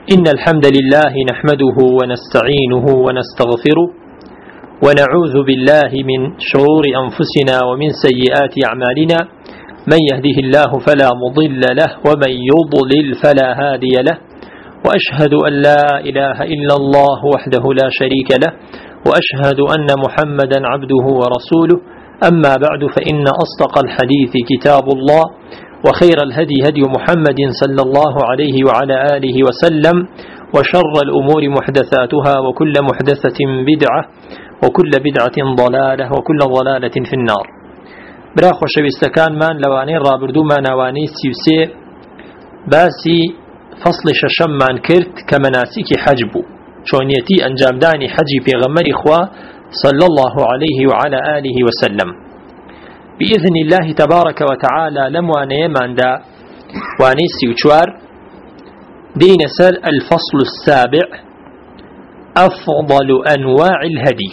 إن الحمد لله نحمده ونستعينه ونستغفره ونعوذ بالله من شرور أنفسنا ومن سيئات أعمالنا من يهده الله فلا مضل له ومن يضلل فلا هادي له وأشهد أن لا إله إلا الله وحده لا شريك له وأشهد أن محمدا عبده ورسوله أما بعد فإن أصدق الحديث كتاب الله وخير الهدي هدي محمد صلى الله عليه وعلى آله وسلم وشر الأمور محدثاتها وكل محدثة بدعة وكل بدعة ضلالة وكل ضلالة في النار. براخ وشويستكان من لواني رابردو ما نواني سيوسي باسي فصل ششم من كرت كمناسك حجبو شونيتي أنجام داني حجي بيغمر إخوة صلى الله عليه وعلى آله وسلم بإذن الله تبارك وتعالى لم واني من دا واني سيوشوار دين سل الفصل السابع أفضل أنواع الهدي.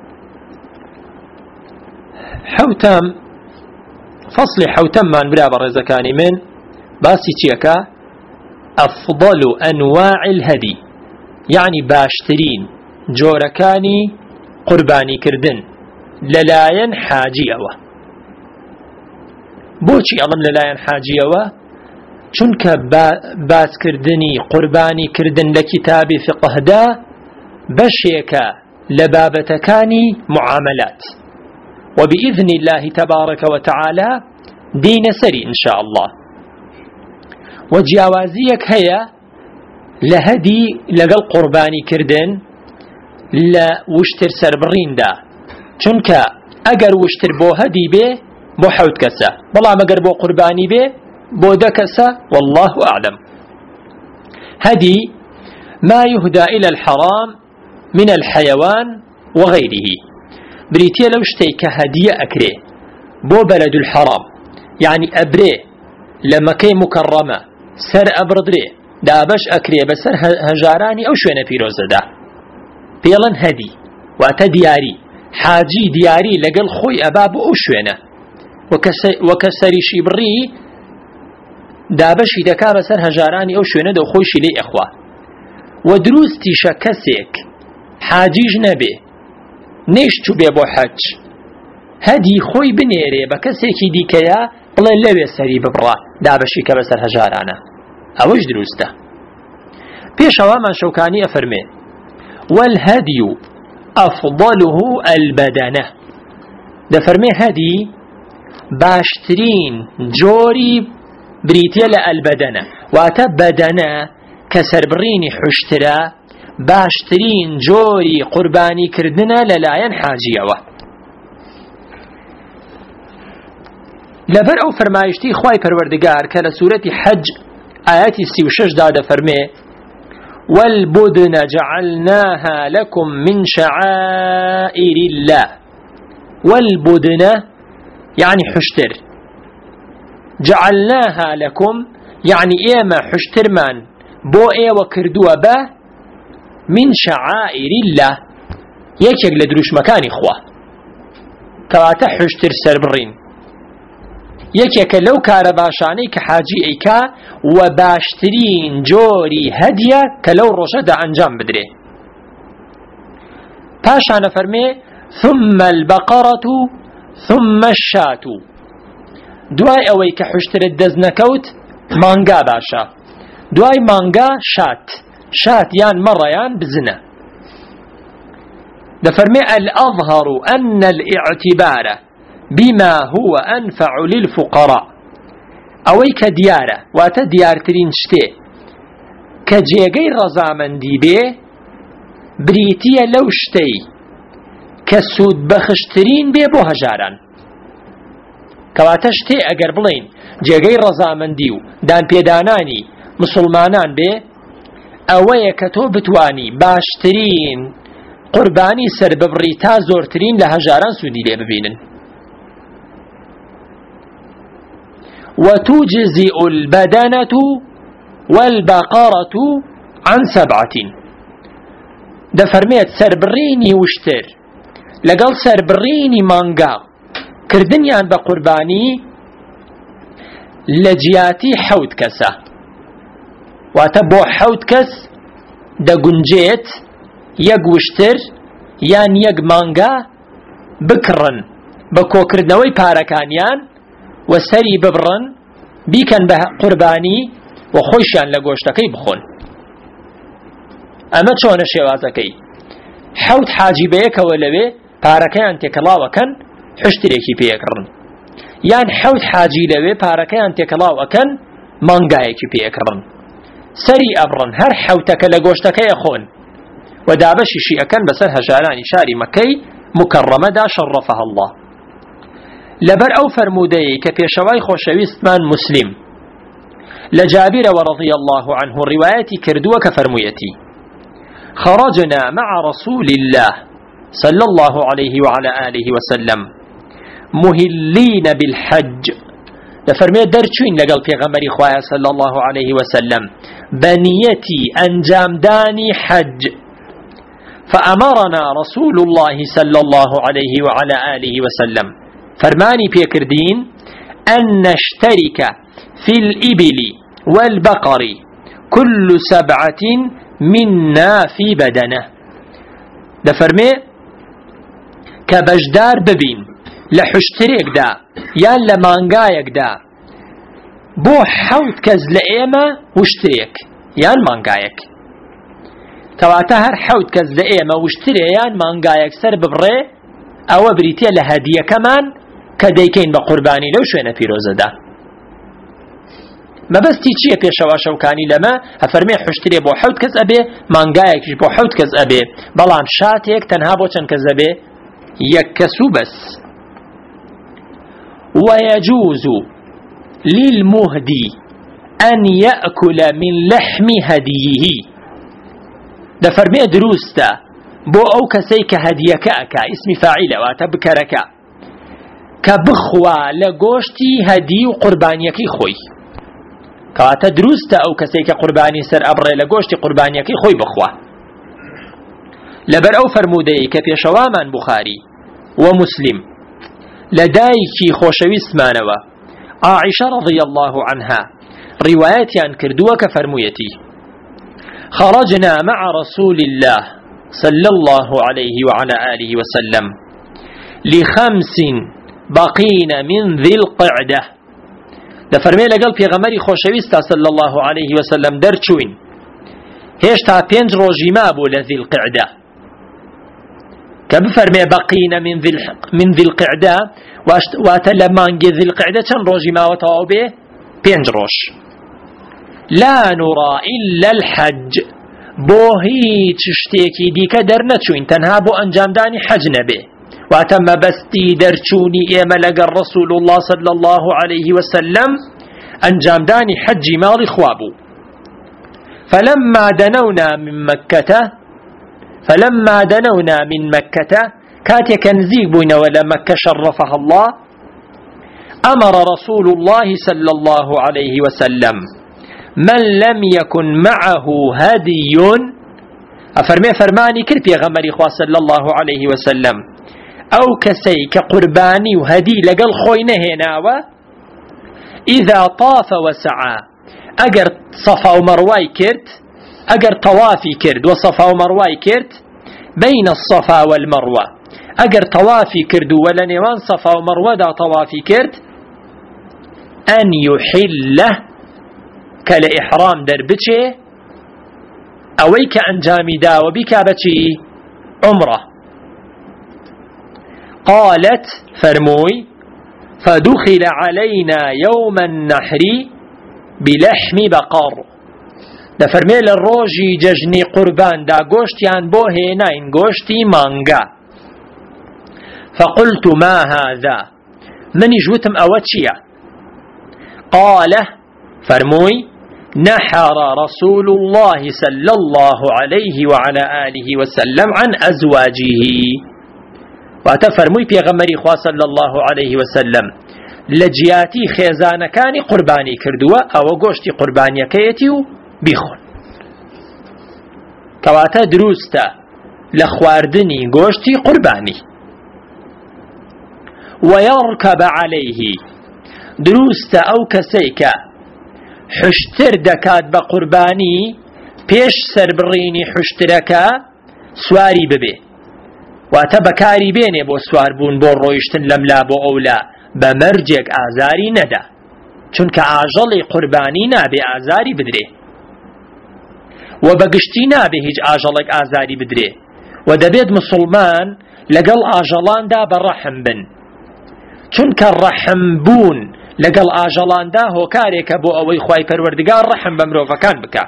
حوتم فصل حوتم من بلا برزكاني من باسي تيكا أفضل أنواع الهدي يعني باشترين جوركاني قرباني كردن للاين حاجيوه بۆچی ئەڵم لەلایەن حاجیەوە چونکە باسکردنی قوربانی کردن لە کتابی فقهدا بەشێکە لە بابەتەکانی معاملات وبإذن الله تبارك وتعالى دين سري إن شاء الله. وجیاوازیەک هەیە لە هەدی لەگەڵ قوربانی کردن لە وشتر سەربڕیندا چونکە ئەگەر وشتر بۆ هەدی بێ بو حوت كسا بلا مگر بو قرباني بي بو دكسا والله أعلم. هدي ما يهدى إلى الحرام من الحيوان وغيره بريتيا لو اشتيك هدية أكري بو بلد الحرام يعني أبري لما كي مكرمة سر أبردري دابش أكري بسر هجاراني أو شوينة بيروزة دا بيلن هدي واتا دياري حاجي دياري لقل خوي أباب أو شوينة وكسري شبري دابشي دكا بسر هجاراني أو شوينة دو خوشي لي إخوة ودروستي شكسيك حاجيج نبي نيشتو بي بو حج هدي خوي بنيري بكسيكي ديكيا بلا لوي سري ببرا دابشي كبسر هجارانا اوش دروسته بيش اوامان شوكاني افرمي والهدي أفضله البدنة دفرمي هدي باشترين جوري بريتيا البدنة واتا بدنة كسربريني حشترا باشترين جوري قرباني كردنا للاين حاجيوه لبر او فرمايشتي خواي پروردگار كلا سورة حج آياتي 36 دادا فرمي والبدن جعلناها لكم من شعائر الله والبدن يعني حشتر جعلناها لكم يعني إيما حشتر من بو إيه وكردوا به من شعائر الله يكيك لدروش مكان إخوة كواتا حشتر سربرين يكيك لو كارباشاني كحاجي إيكا وباشترين جوري هدية كلو رشد أنجام بدري باشانا فرمي ثم البقرة ثم الشاة دواي اوي كحشتر الدزنكوت مانغا باشا دواي مانغا شات يان مرة يان بزنة دفرمي الأظهر أن الاعتبار بما هو أنفع للفقراء اوي كديارة واتا ديار ترين شتي كجيغي رزامن دي بي بريتيا لو شتي كسود بخشترين بي بو هجاران كواتشتي اگر بلين جيغي رزامنديو دان بيداناني مسلمانان بي اوه كتو بتواني باشترين قرباني سر ببريتا زورترين لهجاران سودي لي ببينن. وتجزئ البدنة والبقرة عن 7 دفرميت سربريني وشتر لقل سربريني مانغا كردنيان بقرباني لجياتي حوت كسا واتبو حوت كس دەگونجێت یەک وشتر یان یەک مانگا بکڕن بە کۆکردنەوەی پارەکانیان و سەری ببڕن بیکەن بە قوربانی و خۆشیان لە گۆشتەکەی بخۆن. ئەمە چۆنە شێوازەکەی؟ حەوت حاجی بەیەکەوە لەوێ پارەکەیان تێکەڵاوەکەن حشترێکی پێکڕن، یان حەوت حاجی لەوێ پارەکەیان تێکەڵاوەکەن مانگایەکی پێکڕن، سەری ئەبڕن، هەر حەوتەکە لە گۆشتەکەیە خۆن و دابەشیشی ئەکەن بەسەر هەژارانی شاری مەکەی مکەڕەمەدا شەڕەفەها الله. لەبەر ئەو فەرموودەیەی کە پێشەوای خۆشەویستمان مسلم لە جابیرەوە رضی الله عنه ڕیوایەتی کردووە کە فەرموویەتی: خرجنا مع رسول الله صلى الله عليه وعلى آله وسلم مهلين بالحج. لفرمي درچوين لقل پیغمبری خواه صلى الله عليه وسلم بنيتي أنجام داني حج، فأمرنا رسول الله صلى الله عليه وعلى آله وسلم فرماني بيكردين أن نشترك في الإبل والبقر كل 7 منا في بدنه. دفرمي كبجدار ببين لحشتريك دا يان لمانغايك دا بو حوت كز لئيمة وشتريك يان مانغايك كواتا هر حوت كز لئيمة وشتري يان مانغايك سر ببري او بريتيا لهدية كمان كديكين بقرباني لو شوينة بيروزة دا. ما بس تيجي بيشوا شوكاني لما هفرمي حشتري بو حوت كز أبي مانغايك بو حوت كز أبي بلان شاتيك تنها بو چن كز أبي يكسو بس. ويجوز للمهدي أن يأكل من لحم هديه. دفرمي دروستا بو أو كسيك هديك أكا اسم فاعل واتبكرك كبخوا لغوشتي هدي قربانيكي خوي كواتا دروستا أو كسيك قرباني سر أبري لغوشتي قربانيكي خوي بخوا. لبر أو فرمودي كبيشوامان بخاري ومسلم لدايكي خوشويست مانوا عائشة رضي الله عنها روايات عن كردوة كفرميتي: خرجنا مع رسول الله صلى الله عليه وعلى آله وسلم ل5 بقين من ذي القعدة. دفرمي لقل في غمري خوشويست صلى الله عليه وسلم درچوين هشتا 5 روجي مابو لذي القعدة. كبفرمي بقين من ذي القعدة واتلمانجي ذي القعدة چن روجي ما وطاو به 5 روش. لا نرى إلا الحج بوهي تشتيكي ديك درنچوين تنها بو انجام داني حج نبي واتم بستي درچوني ايما لقى رسول الله صلى الله عليه وسلم انجام داني حج مالي خوابو. فلما دنونا من مكة كاتي كنزيق بوين ولا مكة شرفها الله أمر رسول الله صلى الله عليه وسلم من لم يكن معه هدي فرماني كربي غمري خواه صلى الله عليه وسلم أو كسي كقرباني وهدي لقل خوينه هناوة إذا طاف وسعى أجر صفا ومرواي كرت أجر طوافي كرد وصفا ومرواي كرد بين الصفا والمروة أجر طوافي كرد ولا نيوان صفا ومروة دا طوافي كرد أن يحله كالإحرام دربتشي أويك أنجامي دا وبكابتشي عمره. قالت فرموي فدخل علينا يوم النحر بلحم بقر. دفرمي للروجي ججني قربان دا قوشتيان بو هيناين قوشتي مانغا. فقلت ما هذا من جوتم أوتشيا؟ قال فرموي نحر رسول الله صلى الله عليه وعلى آله وسلم عن أزواجه. واتفرموي بيغمري خواه صلى الله عليه وسلم لجياتي خيزان كان قرباني كردوا أو قوشتي قرباني كيتيو بيخون كواتا دروستا لخواردني قوشتي قرباني. ويركب عليه دروستا أو كسيكا حشتر دكات بقرباني پێش سەربڕینی حوشترەکە سواری ببێ، واتە بەکاری بێنێ بۆ سواربوون بۆ ڕۆیشتن لەملا بۆ ئەولا، بە مەرجێک ئازاری نەدا، چونکە ئاژەڵی قوربانی نابێ ئازاری بدرێ و بەگشتی نابێ هیچ ئاژەڵێک ئازاری بدرێ، و دەبێت مسلمان لەگەڵ ئاژەڵاندا بەڕەحم بن، چونکە ڕەحم بوون لەگەڵ ئاژەڵاندا هۆکارێکە بۆ ئەوەی خوای پەروەردگار ڕەحم بە مرۆڤەکان بکە.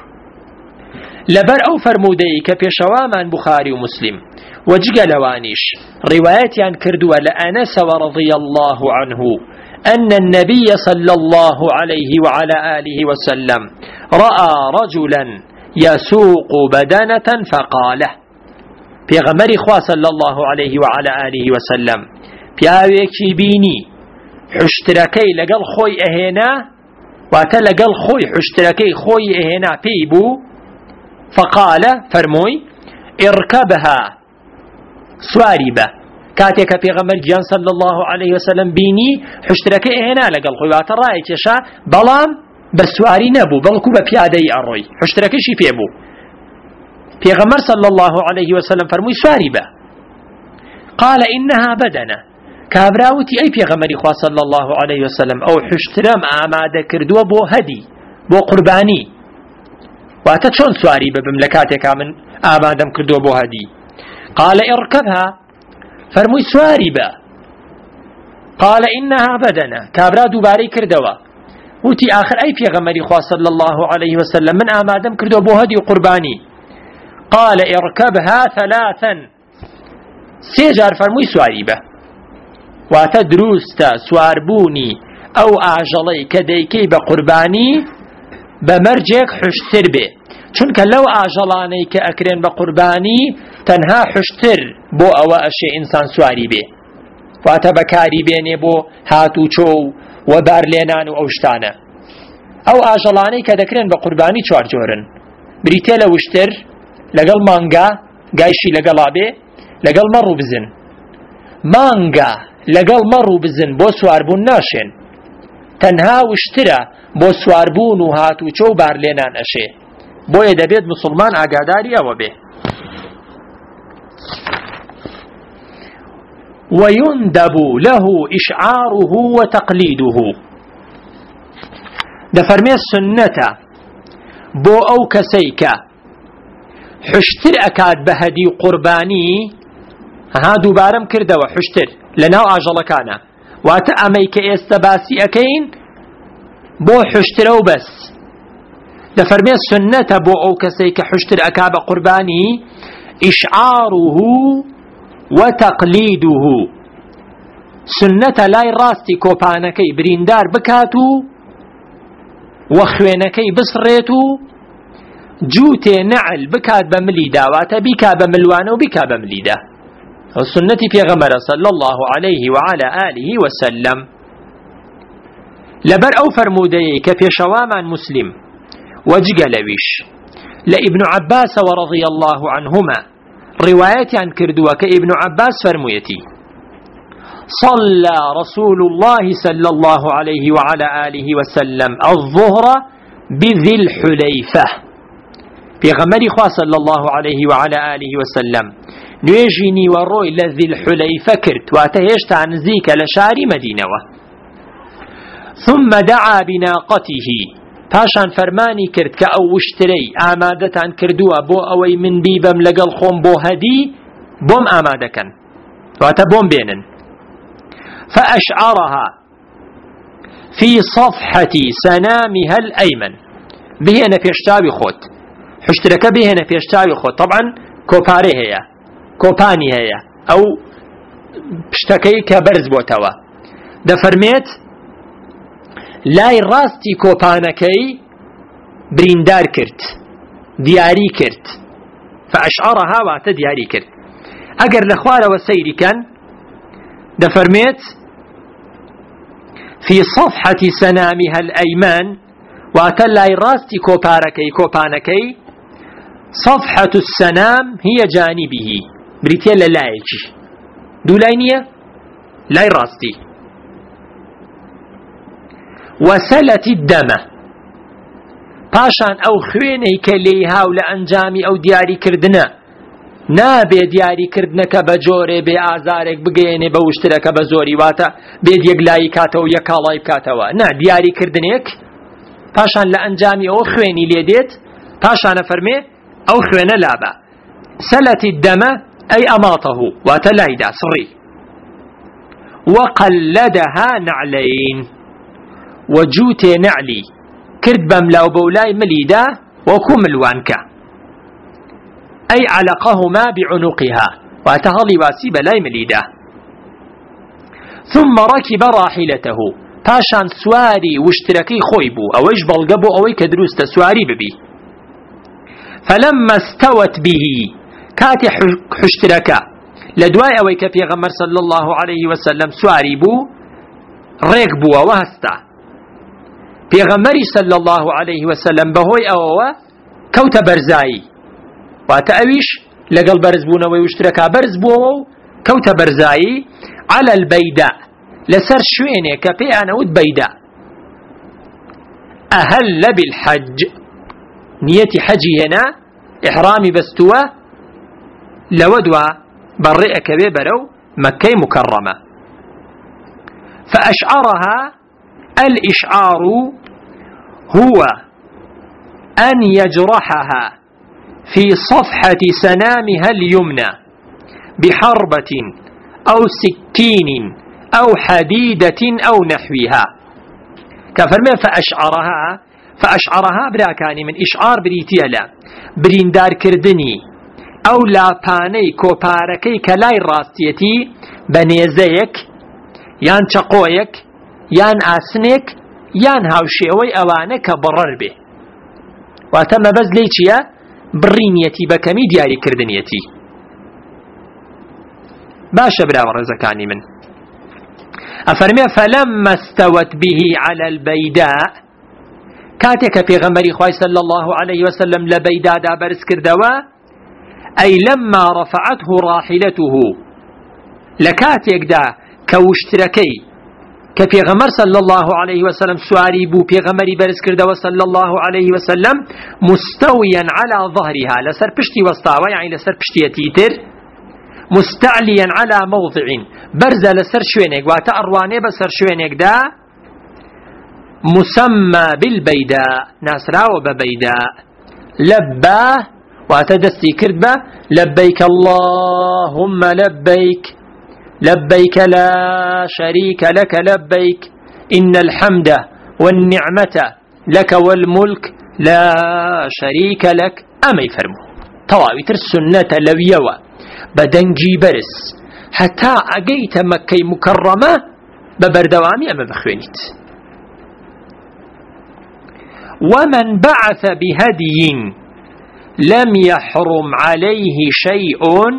لەبەر ئەو فەرموودەی کە پێشەوامان بوخاری و مسلم وجگە لەوانیش ڕیوایەتیان کردووە لە ئەنەس رضي الله عنه أن النبي صلى الله عليه وعلى آله وسلم رأى رجلا يسوق بدنة فقاله، پیغمبری خوا صلى الله عليه وعلى آله وسلم پیاوێکی بینی حشترەکەی لەگەڵ خۆی ئەهێنا، واتە لەگەڵ خۆی حشترەکەی خۆی ئەهێنا پێی بوو، فقاله فەرمووی اركبها سواری بە، کاتێکە پێغەمبەر گیان صلی الله عليه وسلم بینی حشترەکەی ئەهێنا لەگەڵ خۆی، واتە ڕایەکێشا بەڵام بە سواری نەبوو بەڵکو بە پیادەی ئەڕۆی، حشترەکەیشی پێ بوو. پێغەمبەر صلی الله عليه وسلم فەرمووی سواری بە. قال إنها بدنة، کابراوتی ئەی پێغەمبەری خوا صلی الله عليه وسلم ئەو حشترەم ئامادە کردووە بۆ هەدی بۆ قوربانی، واتە چۆن سواری ببم لە کاتێکا من ئامادەم کردووە بۆ هەدی. قال اركبها، فرمووی سواری بە. قال إنها بدنة، کابرا دووبارەی کردەوە، وتی آخر ئەی پێغەمبەری خوا صلی الله عليه وسلم من ئامادەم کردووە بۆ هەدی و قوربانی. قال اركبها ثلاثا، سێ جار فەرمووی سواری بە، واتە دروستە سواربوونی ئەو ئاژەڵەی کە دەیکەی بە قوربانی بە مەرجێک حشتر بێ، چونکە لەو ئاژەڵانەی کە ئەکرێن بە قوربانی تەنها حشتر بۆ ئەوە ئەشێ ئینسان سواری بێ، واتە بەکاری بێنێ بۆ هات و چۆ و بارلێنان و ئەو شتانە. ئەو ئاژەڵانەی کە دەکرێن بە قوربانی چوار جۆرن، بریتێ لە وشتر، لەگەڵ مانگا گایشی لەگەڵا بێ، لەگەڵ مەڕ و بزن. مانگا لەگەڵ مەڕ و بزن بۆ سواربوون ناشێن، تەنها وشترە بۆ سواربوون و هات و چۆ و بارلێنان ئەشێ، بۆیە دەبێت مسلمان ئاگاداری ئەوە بێ. ويندب له إشعاره وتقليده، دفرمي السنة بو أو كسيكا حشتر أكاد بهدي قرباني، ها دوبارم كردوا حشتر لناو عجل كانا واتأميك استباسي أكين بو حشتر أو بس. دفرمي السنة بو أو كسيكا حشتر أكاد قرباني إشعاره وتقليده، سنة لاي راستي كوبانكي بريندار بكاتو وخوينكي بصريتو، جوتي نعل بكات بمليدا واتا بكا بملوانه وبكا بمليدا، السنة في غمر صلى الله عليه وعلى آله وسلم. لبر أو فرمودي كفي شواما مسلم وجقلويش لابن عباس ورضي الله عنهما رواية عن كردوة كابن عباس فرميتي صلى رسول الله صلى الله عليه وعلى آله وسلم الظهر بذي الحليفة، في غمري خوا صلى الله عليه وعلى آله وسلم نيجيني وروي لذي الحليفة كرت واتهشت عن زيك لشاري مدينة، ثم دعا بناقته، پاشان فەرمانی کرد کە ئەو وشترەی ئامادەتان کردووە بۆ ئەوەی من بیبەم لەگەڵ خۆم بۆ هەدی بۆم ئامادەکەن، واتە بۆم بێنن. فأشعرها في صفحة سنامها الأيمن، بهێنە پێشتاوی خۆت، حشترەکە بهێنە پێشتاوی خۆت، طبعا کۆپارێ هەیە کۆپانی هەیە ئەو پشتەکەی کە بەرز بۆتەوە، دەفەرمێت لای ڕاستی کۆپانەکەی بریندار کرد، دیاری کرد. فأشعرها واتە دیاری کرد. ئەگەر لە خوارەوە سەیریکەن دەفەرمێت في صفحة سنامها الأيمان، واتە لای ڕاستی کۆپانەکەی صفحة السنام هي جانبه، بریتێ لە لایەکی دوو لای نییە، لای ڕاستی. وسلت الدم، پاشان ئەو خوێنەی کە لێی هاو لە ئەنجامی ئەو دیاریکردنە نابێ دیاریکردنەکە بە جۆرێ بێ ئازارێک بگەێنێ بە وشترەکە بە زۆری واتە بێت یەکلایی کاتەوە یەک کاڵای بکاتەوە نا دیاریکردنێک پاشان لە ئەنجامی ئەوە خوێنی لێ دێت پاشانە فەرمێ ئەو خوێنە لابە سەلەتی دەمە ئەی ئەماتەهو واتە لایدا سڕی وەقەلەدەها نەعلەین وەجووتێ نەعلی کرد بەملاو بەولای ملیدا وەکو ملوانکە ئەی علقەهما بعنوقها واتە هەڵی واسی بەلای ملیدا ثم ركب راحلته پاشان سواری وشترەکەی خۆی بوو ئەوەیش بەڵگە بۆ ئەوەی کە دروستە سواری ببی فلما استوت به كاتي حشتركا لدواي اوي كبيغمر صلى الله عليه وسلم سواري بو ريك بو وهستا بيغمري صلى الله عليه وسلم بهوي او كوت برزاي واتأويش لقل برزبونا ويشتركا برزبو كوت برزاي على البيداء لسر شويني كبي انا ود بيداء اهل بالحج نيتي حجي هنا إحرامي بستوى لودوا برئك ببرو مكة مكرمة فأشعرها الإشعار هو أن يجرحها في صفحة سنامها اليمنى بحربة أو سكين أو حديدة أو نحوها كفرمي فأشعرها براكاني من إشعار بريتيالا بريندار كردني أو لاپانەی کۆپارەکەی کە لای ڕاستیەتی بە نێزەیەک یان چەقۆیەک یان ئاسنێک یان هاوشێوەی ئەوانە کە بڕەر بێ واتە مەبەست لێی چییە؟ بڕینیەتی بەکەمی دیاریکردنیەتی. باشە براوە ڕێزەکانی من ئەفەرمێ فەلەممە استەوت به على البەیداء کاتێک کە پێغەمبەری خوای صلی الله عليه وسلم لە بەیدادا بەرز کردەوە أي لما رفعته راحلته لكاتيك دا كوشتركي كبيغمر صلى الله عليه وسلم سواري بو بيغمري برز كرده صلى الله عليه وسلم مستويا على ظهرها لسر پشتي وسطاوة يعني لسر پشتي تيتر مستعليا على موضع برز لسر شوينك واتا أرواني بسر شوينك دا مسمى بالبيداء ناسرا وببيداء لباه واتدستي كربة لبيك اللهم لبيك لبيك لا شريك لك لبيك إن الحمد والنعمة لك والملك لا شريك لك أما يفرمو طواويتر السنة لويوة بدنجي برس حتى أقيت مكة مكرمة ببردوامي أما بخوينيت ومن بعث بهدي لم يحرم عليه شيء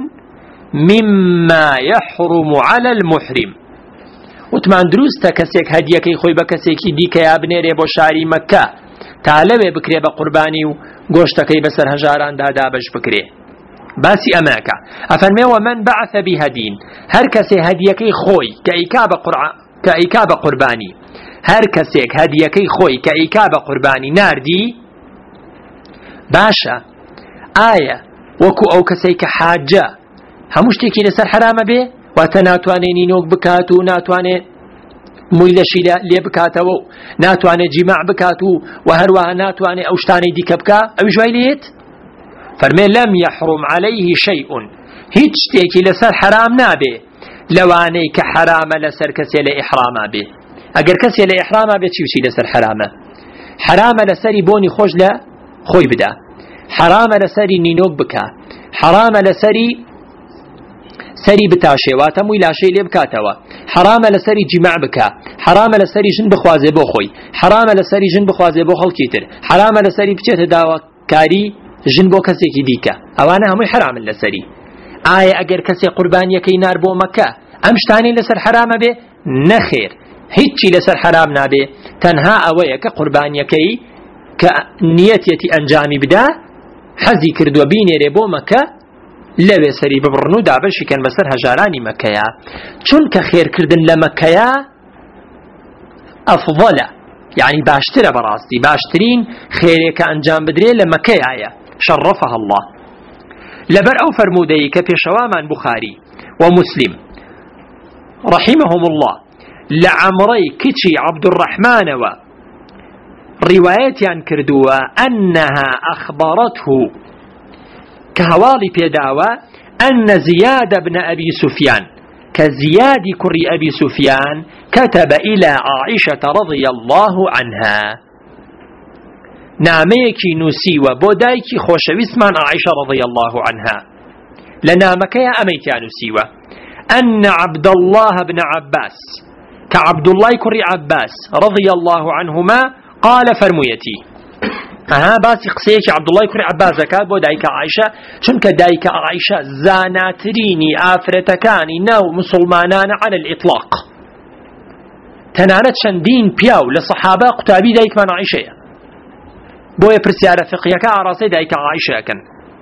مما يحرم على المحرم وتمان دروستا كسيك هديكي خوي بكسيكي ديكا يا بنيري بو شاري مكة تعالوي بكري بقرباني وغوشتكي بسر هجاران دادا بش بكري باسي أماكا أفرمي ومن بعث بهدين هر كسي هديكي خوي كإيكاب قرباني هر كسيك هديكي خوي كإيكاب قرباني ناردي باشا آية وكو أو كسيك حاجة همشتكي لسر حرام به واتناتواني نينوك بكاتو ناتواني مويلشي لي بكاتو ناتواني جماع بكاتو وهروها ناتواني أوشتاني دي كبكا أو جواليت فرمي لم يحرم عليه شيء هيتشتكي لسر حرام نابه لواني كحرام لسر كسي لإحرام به أقر كسي لإحرام به تشوشي لسر حرام لسري بوني خوش لا خوي بدا حرام لسري نينوك بكا حرام لسري سري بتاشي واتموي لا شيء لبكاتوا حرام لسري جماع بكا حرام لسري جن بخوازي بو خوي حرام لسري جن بخوازي بو خلقيتر حرام لسري بچيت داوا كاري جن بو كسي ديكا اوانا همي حرام لسري آية اگر كسي قربان يكي نار بو مكة امشتاني لسر حرام به نخير هيتشي لسر حرام نابه تنها اويك قربان يكي كنيتي انجامي بدا حزي كردو بيني ريبو مكة لوي سري ببرنو دابشي كان بسر هجاراني مكة چونك خير كردن لمكة أفضل يعني باشترى براستي باشترين خيرك أنجام بدري لما كيايا شرفها الله لبر أو فرمودي كبيشوامان بخاري ومسلم رحمهم الله لعمري كتشي عبد الرحمن و رواية عن كردوة أنها أخبرته كهوالي بيداوة أن زياد بن أبي سفيان كزياد كري أبي سفيان كتب إلى عائشة رضي الله عنها ناميكي نسيوة بودايكي خوشويسمان عائشة رضي الله عنها لنامك يا أميتي نسيوة أن عبد الله بن عباس كعبد الله كري عباس رضي الله عنهما قال فرميتي باسي قسيك عبد الله كري عباس كاد بودايك عائشة چونك دايك عائشة زاناتريني آفرتكاني نو مسلمانان على الإطلاق تنانت شندين بياو لصحابة قتابي دايك من عائشة بويا برسيارة فقهيك عراسي دايك عائشة كان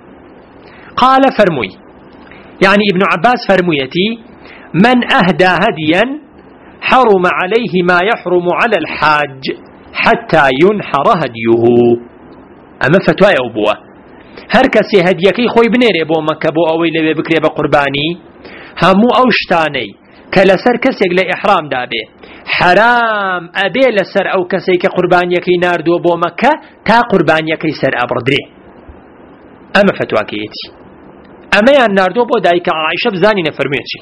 قال فرمي يعني ابن عباس فرميتي من أهدى هديا حرم عليه ما يحرم على الحاج حتى ينحر هديه أما فتوى أبوه هركسي هديكي خوي بنيري بو مكة بو أوي لبي بكري بقرباني همو أوشتاني كالسر كسيك لإحرام دابي حرام أبي لسر أو كسيك قربانيكي ناردو بو مكة تا قربانيكي سر أبردري أما فتوى كيتي أما يا ناردو بو دايك عائشة بزاني نفرميتي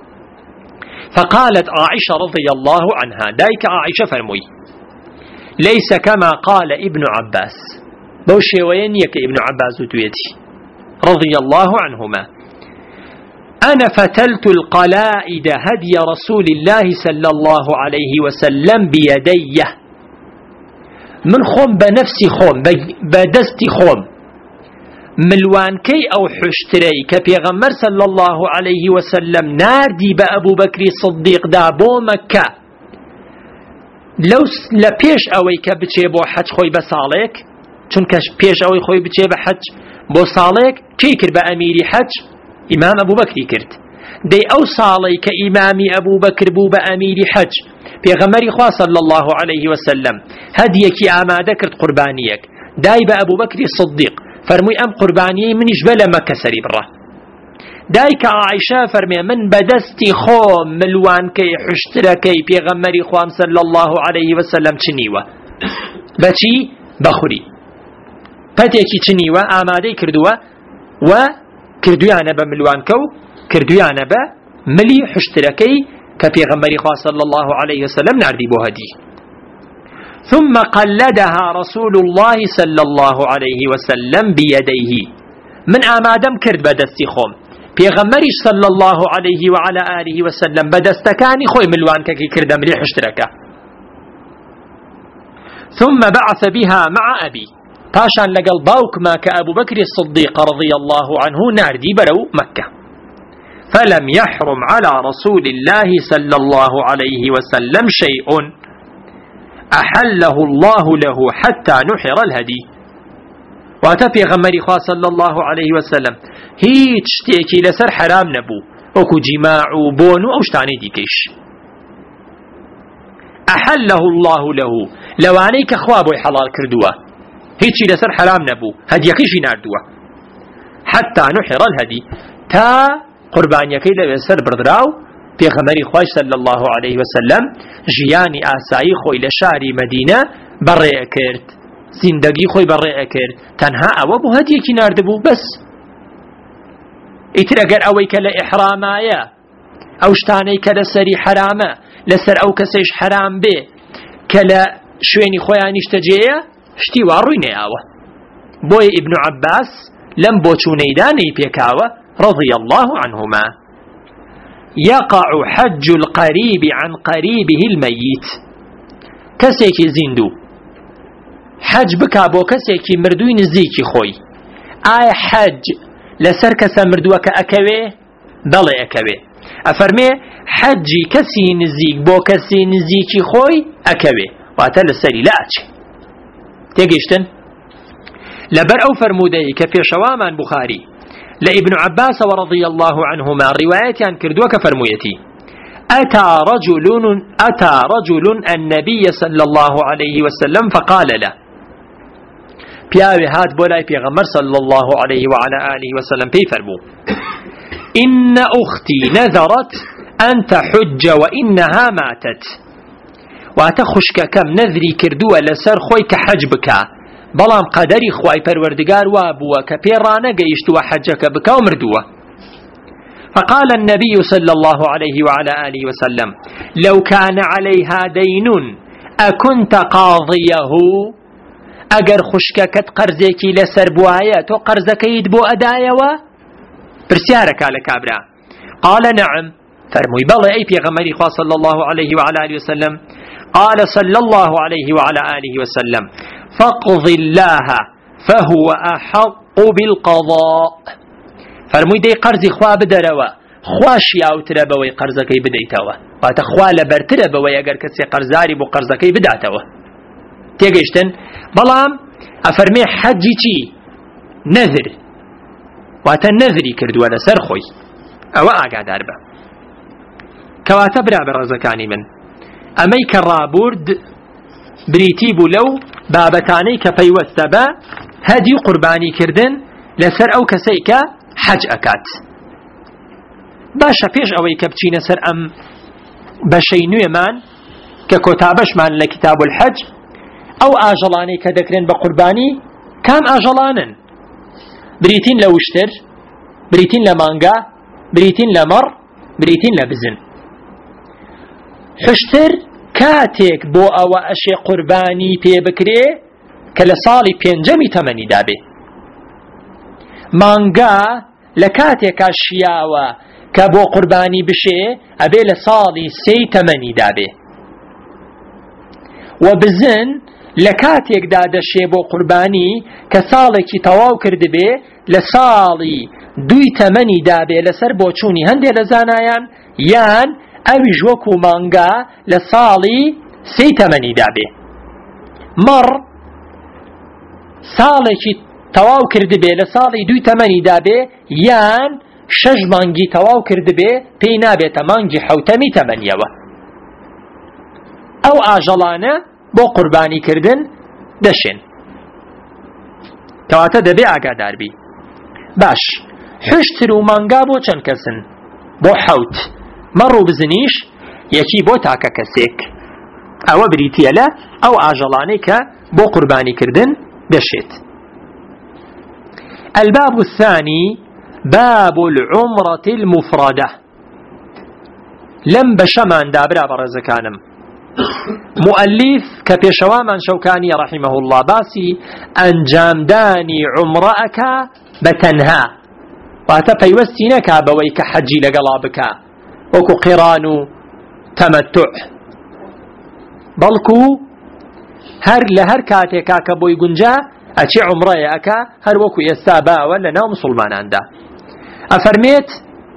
فقالت عائشة رضي الله عنها دايك عائشة فرمي ليس كما قال ابن عباس بوشي وينيك ابن عباس تويتي رضي الله عنهما أنا فتلت القلائد هدي رسول الله صلى الله عليه وسلم بيديه من خوم بنفسي خوم بدستي خوم ملوانكي أو حشتري كبيغمر صلى الله عليه وسلم ناردي بأبو بكر الصديق دابو مكة لو لبيش أوي كبتشي بو حج خوي بصالك چونك بيش أوي خوي بتشي بحج بو صالك كيكر بأميري حج إمام أبو بكر كرت دي أو صالي كإمامي أبو بكر بو بأميري حج بيغمري خواه صلى الله عليه وسلم هديك آماده كرت قربانيك داي بأبو بكر الصديق فرمي أم قرباني من جبل مكة سري برا دايك عائشة فرمي من بدستي خوم ملوان كي حشتركي بيغمري خوام صلى الله عليه وسلم چنيوة بچي بخوري پتيكي چنيوة آماده كردوة و كردويانا بملوان كو كردويانا بملي حشتركي كبيغمري خوام صلى الله عليه وسلم ناردي بو هدي ثم قلدها رسول الله صلى الله عليه وسلم بيديه من آمادم كرد بدستي خوم بيغمري صلى الله عليه وعلى آله وسلم بدستكاني خوي ملوان كي كرد مليح اشتركه ثم بعث بها مع أبي باشان لقل باوك ما كأبو بكر الصديق رضي الله عنه ناردي برو مكة فلم يحرم على رسول الله صلى الله عليه وسلم شيء أحله الله له حتى نحر الهدي واتفي غمري خواه صلى الله عليه وسلم هيج تيكي لسر حرام نبو وكو جماع بونو أو شتاني ديكيش أحله الله له لو عليك خوابو حلال كردوه هيج لسر حرام نبو هدي يكيشي ناردوه حتى نحر الهدي تا قربان يكي لسر بردراو پیغمبری خواه صلی الله علیه وسلم جیانی آسایی خوی لشاری مدینه برای کرد زندگی خوی برای کرد تنها او بو هدیه کی نرده بو بس ایتر اگر اوی که لإحرام آیا او شتانی که لسری حرامه لسر او کسیش حرام بی که لشوینی خویانیش تجیه شتی واروی نیاوه بوی ابن عباس لم بوچونیدانی پیکاوه رضی الله عنهما يقع حج القريب عن قريبه الميت كسيكي زندو حج بكا بو كسيكي مردوي نزيكي خوي آي حج لسر كسا مردوك أكوي بلي أكوي أفرمي حجي كسي نزيك بو كسي نزيكي خوي أكوي واتل السري لا أتش تيجيشتن لبر أو فرمودي كفي شوامان بخاري لابن عباس ورضي الله عنهما رواية عن كردوك فرميتي أتى رجل النبي صلى الله عليه وسلم فقال له بياوي هات بولاي بيغمر صلى الله عليه وعلى آله وسلم بيفرمو إن أختي نذرت أن تحج وإنها ماتت واتخشك كم نذري كردوة لسر خوي كحج بكا بلام قدري خواي پروردگار وابوا كبيرانا قيشتوا حجك بكا ومردوة. فقال النبي صلى الله عليه وعلى آله وسلم لو كان عليها دين أكنت قاضيه أجر خشككت قرزك لسر بوايا تو قرزك يدبو أدايوا برسيارك على كابرا. قال نعم فرمي بالله أي بيغمري صلى الله عليه وعلى آله وسلم. قال صلى الله عليه وعلى آله وسلم فاقض الله فهو أحق بالقضاء. فرمي دي قرزي خواه بدروا خواشي أو تربوي قرزكي بديتوا واتخواه لبرتربوي أجر كسي قرزاري بو قرزكي بدعتوا تيجيشتن بلام أفرمي حجي تي نذر واتا نذري كردوا لسرخوي أو أقعد أربع كواتبرع برزكاني من أميك الرابورد بريتيبو لو بابتاني كفيوستبا هدي قرباني كردن لسر أو كسيك حج أكات باشا فيش أوي كبتين سر أم بشينو يمان ككتابش مان لكتاب الحج أو آجلاني كذكرين بقرباني كام آجلانن بريتين لوشتر بريتين لمانغا بريتين لمر بريتين لبزن حشتر كاتيك بو أو أشي قرباني بي بكري كالصالي بينجمي تمني دابي مانغا لكاتيك أشياوة كبو قرباني بشي أبي لصالي سي تمني دابي وبزن لكاتيك دادا شي بو قرباني كسالي تواو كردبي لصالي دوي تمني دابي لسر بوچوني هندي لزانايان يان أوي جوكو مانغا لصالي سي تمني دابي مر صالي تواو كردبي لصالي دوي تمني دابي يان شش مانجي تواو كردبي بينابي تمانجي حوتمي تمنيوه أو آجلانه بو قرباني كردن دشن كواتا دبي آقادار بي باش حشتر و مانغا بو چند كسن بو حوت مرو بزنيش يكي بو تاكا كسيك او بريتيالا او آجلاني كا بو قرباني كردن دشت. الباب الثاني باب العمرة المفردة لم بشمان دابرا برزكانم مؤلف كبيشوا من شوكاني رحمه الله باسي أنجام داني عمرأك بتنها واتا فيوستينك بويك حجي لقلابك وكو قرانو تمتع بلكو هر لهر كاتيكا كبوي قنجا أتي عمرأك هر وكو يستابا ولا ناو مسلمان عنده أفرميت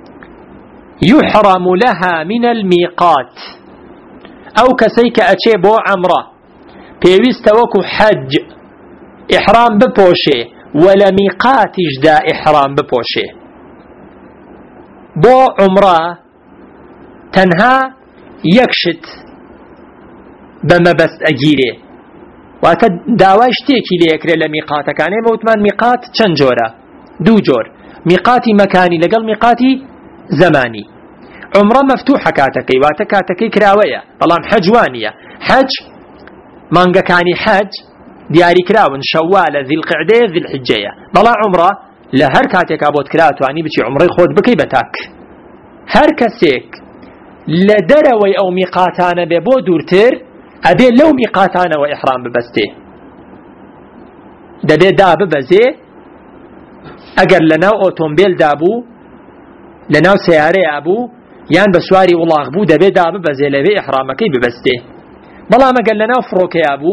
يحرم لها من الميقات أو كسيك أتي بو عمره بيويست وكو حج إحرام ببوشي ولا ميقات جدا إحرام ببوشي بو عمره تنها يكشت بما بس أجيري واتا داواش تيكي ليكري لميقات كان موتمان ميقات چند جورا دو جور ميقاتي مكاني لقل ميقاتي زماني عمره مفتوحة كاتكي واتا كاتكي كراوية طالما حج وانية حج مانغا كاني حج دياري كراون شوال ذي القعدة ذي الحجية طالما عمره لهر كاتك أبوت كراتو يعني بشي عمره خود بكي بتاك هر كسيك لدروي أو ميقاتانا ببو دورتر أبي لو ميقاتانا وإحرام ببسته دبي داب بزي أجر لناو أوتومبيل دابو لناو سيارة أبو يان بسواري والله بو دبي داب بزي لبي إحرامكي ببسته بلا ما قال لناو فروكي أبو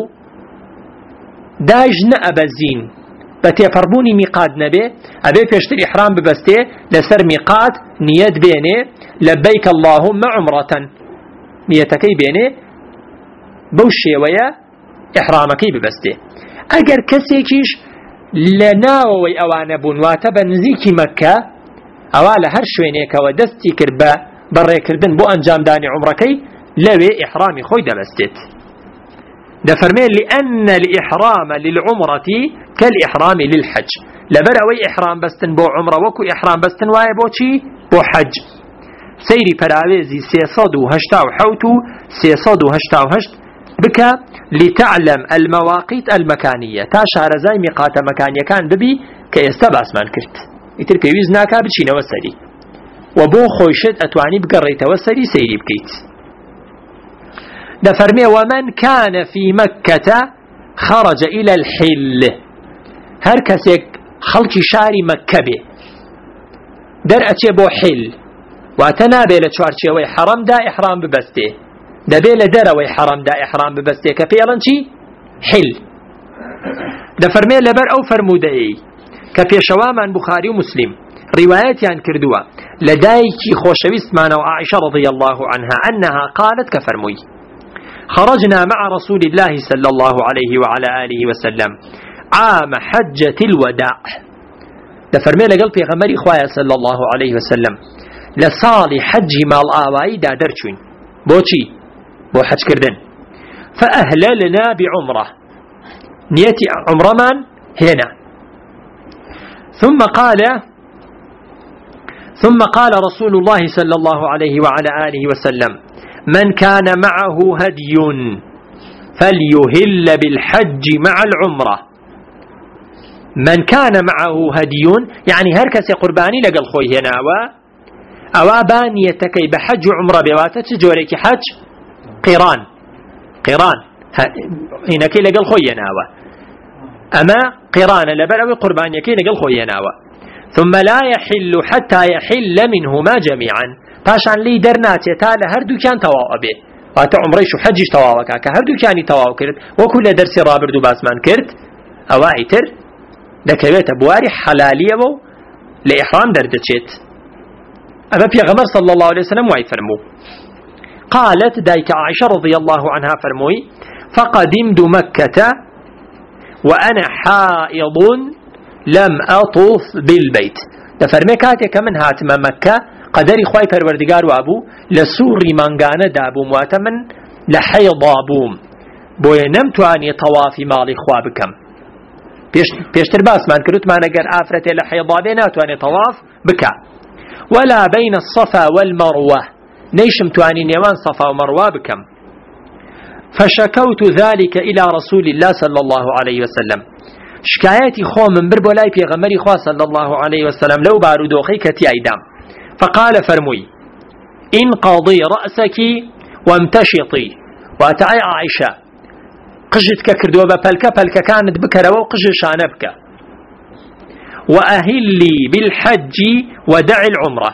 داجن أبزين بتيفربوني ميقات نبي أبي فيشتري إحرام ببسته لسر ميقات نيت بيني لبيك اللهم عمرة نيتكي بيني بوشي ويا إحرامكي ببسته أجر كسيكيش لناوي أوانا بنواتا بنزيكي مكة أوالا هر شوينيك ودستي كربا بەڕێکردن بۆ ئەنجامدانی عومرەکەی لەوێ ئیحرامی خۆی دەبەستێت. دەفەرمێ لأن الإحرام للعمرة كالإحرام للحج، لەبەر ئەوەی ئیحرام بەستن بۆ عومرە وەکو ئیحرام بەستن وایە بۆچی؟ بۆ حەج. سەیری پەراوێزی 387 و 388 بکە لتعلم المواقيت المكانية، تا شارەزای میقاتە مەکانیەکان ببی کە ئێستا باسمان کرد. ئیتر پێویست ناکا بچینەوە سەری و بۆ خۆیشت ئەتوانی بگەڕێیتەوە سەری سەیری بکەیت. دەفەرمێ ومن كان في مكة خرج إلى الحل، هەر کەسێک خەڵکی شاری مەککە بێ دەرئەچێ بۆ حل، واتە نابێ لە چوارچێوەی حەرەمدا ئیحرام ببەستێ، دەبێ لە دەرەوەی حەرەمدا ئیحرام ببەستێ کە پێڵەن چی؟ حل. دەفەرمێ لەبەر ئەو فەرموودەیەی کە پێشەوامان بوخاری و مسلم ڕیوایەتیان کردووە لە دایکی خۆشەویستمانەوە عائشە رضي الله عنها أنها قالت كفرموي خرجنا مع رسول الله صلى الله عليه وعلى آله وسلم عام حجة الوداع. دەفەرمێ لەگەڵ پێغەمبەری خوایە صلى الله عليه وسلم لصالي حج مال آوایی دا دەرچوین. بۆچی؟ بۆ حەجکردن. فأهللنا بعمرة، نيتي عمرة من هنا. ثم قال رسول الله صلى الله عليه وعلى آله وسلم من كان معه هدي فليهل بالحج مع العمرة. من كان معه هدي يعني هركس قرباني لقل خوي هنا أوا بانيتكي بحج عمرة بواتة جوريك حج قران هنا كي لقل خوي هنا أما قران لبلوي قرباني كي لقل خوي هنا ثم لا يحل حتى يحل منهما جميعا، پاشان لی درناچێ تا لە هەردوو کیان تەواو بێ، واتە عومرەیش و حەجیش تەواوەکە کە هەردوو کیانی تەواو کرد وەکو لە دەرسی ڕابردوو باسمان کرد. ئەوە ئیتر دەکەوێتە بواری حەلالیەوە و لە ئیحرام دەردەچێت. ئەمە پێغەمبەر صلى الله عليه وسلم وای فەرموو. قالت دایک عائشة رضي الله عنها فرموي فقدمت مكة وأنا حائض لم أطوف بالبيت. دەفەرمێ کاتێکە من هاتمە مەککە قەدەری خوای پەروەردگار وابوو لە سووڕی مانگانە دابووم، واتە من لە حەیضا بووم بۆیە نەمتوانی تەوافی ماڵی خوا بکەم. پێشتر باسمان کردوتمان ئەگەر ئافرەتێ لە حەیضا بێ ناتوانێت تەواف بکە. ولا بين الصفا والمروة، نەیشم توانی نێوان صفا و مەڕوا بکەم. فشكوت ذلك إلى رسول الله صلى الله عليه وسلم، شکایەتی خۆمم بر بۆ لای پێغەمبەری خوا صلى الله عليه وسلم لەو بارودۆخەی کە تیایدام. فقال فرموي انقضي رأسك وامتشطي، واتعي عائشة قژت کە کردووە بە پەلکە کانت بکەرەوە و قژشانە بکە. وأهلي بالحج ودع العمرة،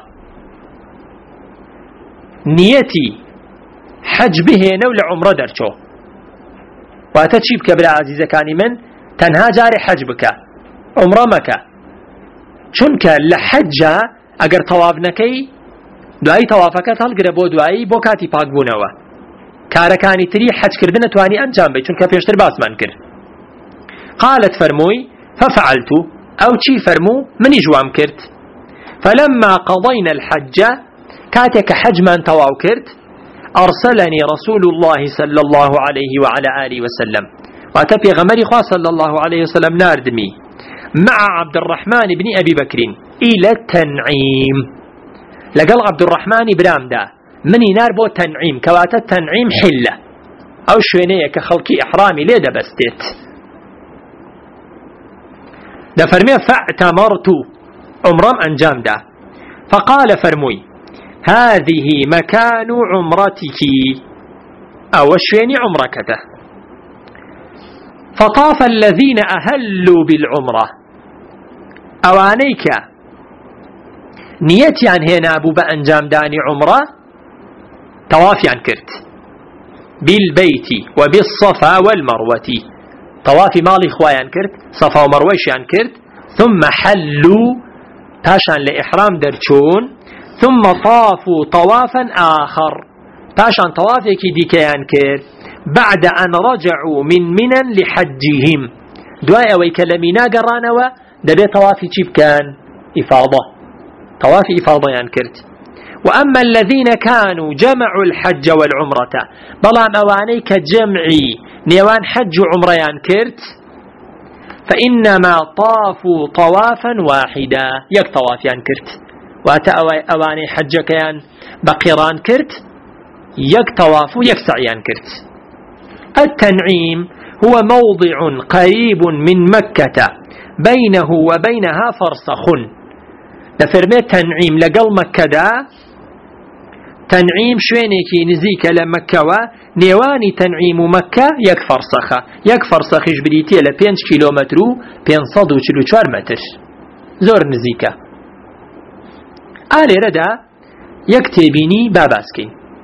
نيتي حج بهێنە و لە عمرە دەرچۆ، واتە چی بکە برا عزیزەکانی من؟ تەنها جارێ حەج بکە، عمرە مەکە، چونکە لە حەجە ئەگەر تەواف نەکەی دوایی تەوافەکەت هەڵگرە بۆ دوایی بۆ کاتی پاکبوونەوە، کارەکانی تری حەجکردن نەتوانی ئەنجام بێت چونکە پێشتر باسمان کرد. قالت فەرمووی ففعلت، ئەو چی فەرموو منی جوام کرد. فلما قضينا الحج، كاتك حج من تواو كرت، أرسلني رسول الله صلى الله عليه وعلى آله وسلم، واتبي غمري خواه صلى الله عليه وسلم ناردمي مع عبد الرحمن بن أبي بكر إلى التنعيم، لقال عبد الرحمن برام دا مني نار بو تنعيم، كواتا التنعيم حلة أو شوينية كخلقي إحرامي ليدا بستيت. دا فرمي فاعتمرت عمرم أنجام دا، فقال فرموي هذه مكان عمرتك، أو شويني عمركته. فطاف الذين أهلوا بالعمرة، أوانيك نيتي عن هنا أبو بأنجام داني عمرة طوافي عن كرت بالبيت وبالصفا والمروة، طوافي مالي خواي عن كرت صفا ومرويش عن كرت، ثم حلوا تاشان لإحرام درشون، ثم طافوا طوافا آخر تاشان طوافي كي ديكي عن كرت بعد أن رجعوا من منى لحجهم، دواء ويكلمينا قرانوا دبي طوافي كيف كان إفاضة، طوافي إفاضة ينكرت. وأما الذين كانوا جمعوا الحج والعمرة بلام أواني كجمعي نيوان حج عمريان كرت فإنما طافوا طوافا واحدا يك طوافيان كرت واتا أواني حجكيان بقيران كرت يك طواف يك سعيان كرت. التنعيم هو موضع قريب من مكة بينه وبينها فرسخ. لفرمي تنعيم لقل مكة دا تنعيم شوينيكي نزيك لمكة نيواني تنعيم مكة يك فرسخة يك فرسخ جبريتي ل 5 كيلومتر 544 متر زور نزيكة. آلي ردا يكتبيني باباسكي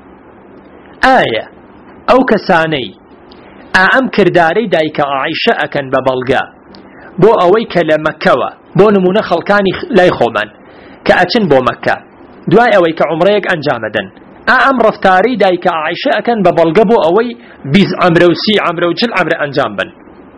آية أو كساني أعم كرداري دايك عائشة أكن ببلغا بو أويك لمكة بو نمونا خلقاني لاي خومن كأتن بو مكة دواي أويك عمريك أنجامدن أعم رفتاري دايك عائشة أكن ببلغا بو أوي بيز عمرو سي عمرو جل عمرو أنجامبن.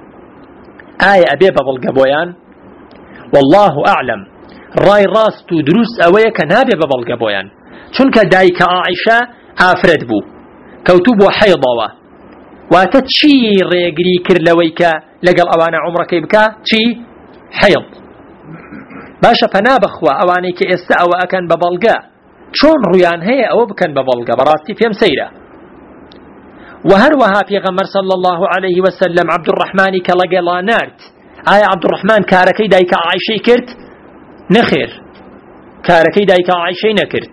آية أبي ببلغا بويان والله أعلم راي راست دروس أويك نابي ببلغا بويان چونك دايك عائشة آفرد بو كوتوب وحيضوا واتت چی ڕێگری کرد لەوەی کە لەگەڵ ئەوانە عومڕەکەی بکە چی حەیض. باشە پەنا بخوا ئەوانەی کە ئێستا ئەوە ئەکەن بە بەڵگە چۆن ڕویان هەیە ئەوە بکەن بە بەڵگە بەڕاستی پێم سەیرە. و هەروەها پێغەمبەر صلی الله عليه وسلم عەبدوڕەحمانی کە لەگەڵا نارد ئایا عەبدوڕەحمان کارەکەی دایکە عایشەی کرد؟ نەخێر کارەکەی دایکە عایشەی نەکرد.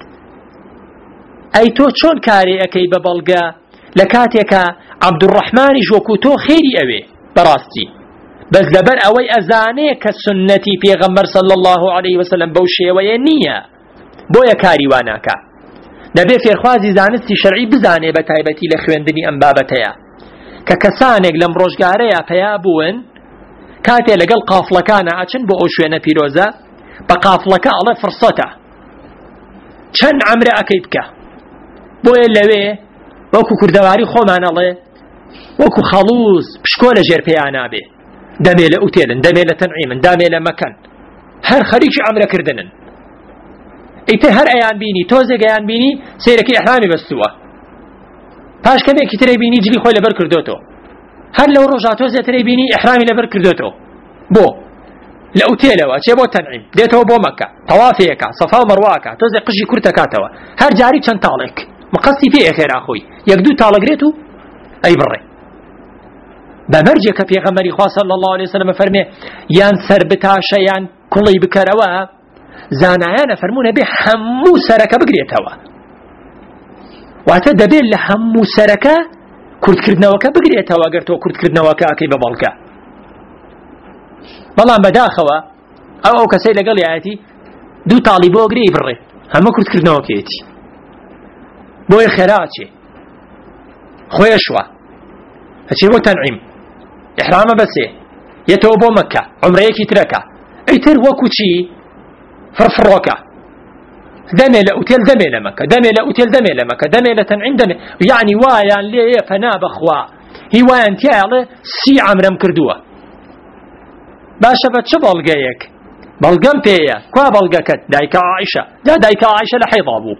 ئەی تۆ چۆن کارێ ئەەکەی بە بەڵگە لكاتيكا عبد الرحمن جوكوتو خيري أوي براستي بس لبر أوي أزاني كالسنة في غمر صلى الله عليه وسلم بوشي وينية بويا كاري واناكا نبي في إخوازي زانستي شرعي بزاني بتايبتي لخويندني أنبابتيا ككسانك لم روشقاريا فيابون كاتي لقل قافلكانا أچن بو أوشوينا بيروزا بقافلكا على فرصته چن عمر أكيدك بويا اللوي وەکو کوردەواری خۆمانەڵێ وەکو خەڵووز پشکۆلە ژێر پێیانابێ دەمێ لە ئوتێلن دەمێ لە تەنعیمن دامێ لە مەکەن هەر خەریکی عەمرەکردنن. ئیتر هەر ئەیان بینی تۆزێک ئەیان بینی سەیرەکەی ئیحرامی بەستووە پاش کەمێکی ترەی بینی جلی خۆی لەبەر کردوتەوە هەر لەو ڕۆژا تۆزێ ترەی بینی ئیحرامی لەبەر کردوتەوە بۆ لە ئوتێلەوە چێ بۆ تەنعیم دێتەوە بۆ مەکە تەوافێکە سەفا و مەڕواکە تۆزێ قژی کورتەکاتەوە هەر جاری چەند تاڵێک مقصي فيه خير أخوي يقدو تالقريتو أي بري بمرجك في غمري خاص صلى الله عليه وسلم فرمي يان سربتاشا يان كلي بكروا زانايانا فرمونا به حمو سركة بقريتوا واتدبين لحمو سركة كرد كردناوكا بقريتوا قرتوا كرد كردناوكا أكي ببالكا والله بداخوا أو كسيلة قال ياتي دو طالبو قري بري هم كرد كردناوكيتي بۆی خێراچێ خۆیشوە هەچی بۆ تەنعیم ئیحرامە بەسێ یەتەوە بۆ مەکە عومرەیەکی ترەکە ئەیتر وەکو چی فرفڕۆکە دەمێ لە ئوتێل دەمێ لە مەکە دەمێ لە ئوتێل دەمێ لە مەکە دەمێ لە تەنعیم دەمێ یعنی وایان لێیە فەنا بەخوا هی وایان تیاڵێ 30 عەمرەم کردووە. باشە بە چ بەڵگەیەک بەڵگەم پێیە کوا بەڵگەکەت دایکە عایشە دایکە عایشە لە حەیضا بوو